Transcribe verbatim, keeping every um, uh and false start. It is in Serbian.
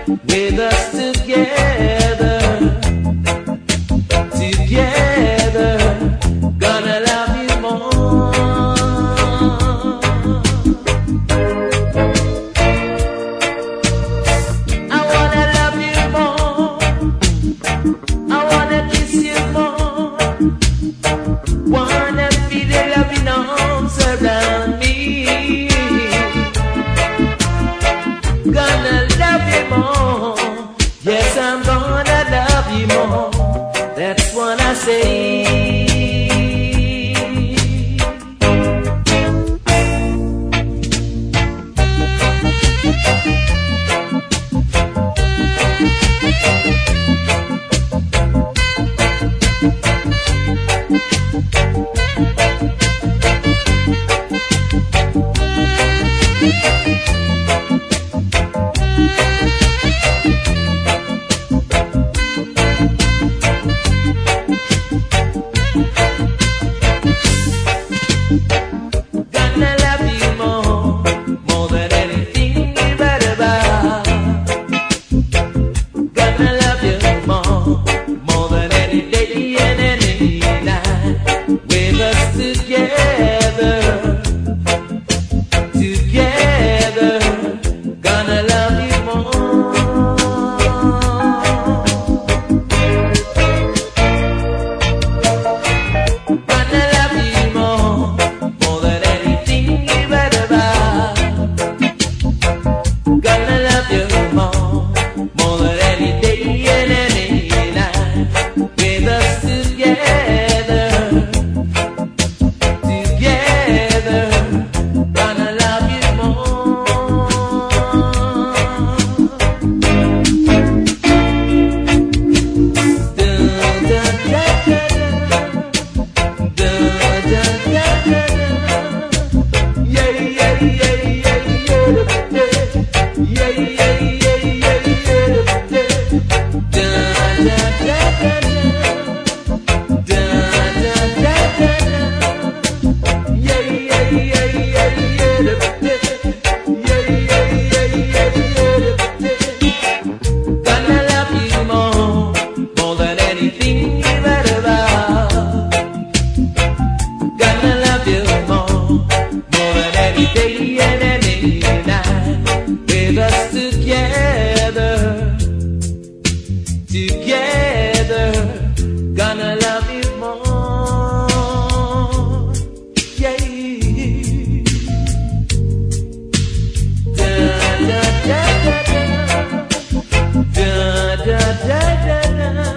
with us together, together, gonna love you more. I wanna love you more, I wanna kiss you more, wanna feel the loving arms around me. Gonna love you more, yes, I'm gonna love you more, that's what I say. Gonna love you more, more than anything you've ever about. Gonna love you more, more than any day and any night. With us together, together, gonna love you more. Gonna love you more, more than anything you've ever about. Gonna love you more, more than any day and any night. With us together, together, gonna love you more. Da, da, da, da, da, da, da, da, da. Yeah, yeah, yeah, yeah, yeah, yeah, yeah, yeah, yeah, yeah, yeah. Da, da, da, da, da, da, da, da, da. Yeah, yeah, yeah, yeah, yeah, yeah, yeah, yeah, yeah, yeah. Gonna love you more, more than anything you've ever about. Gonna love you more, more than any day and any night. With us together, together, gonna love you more. Yeah. Da da da da da, da da da da da.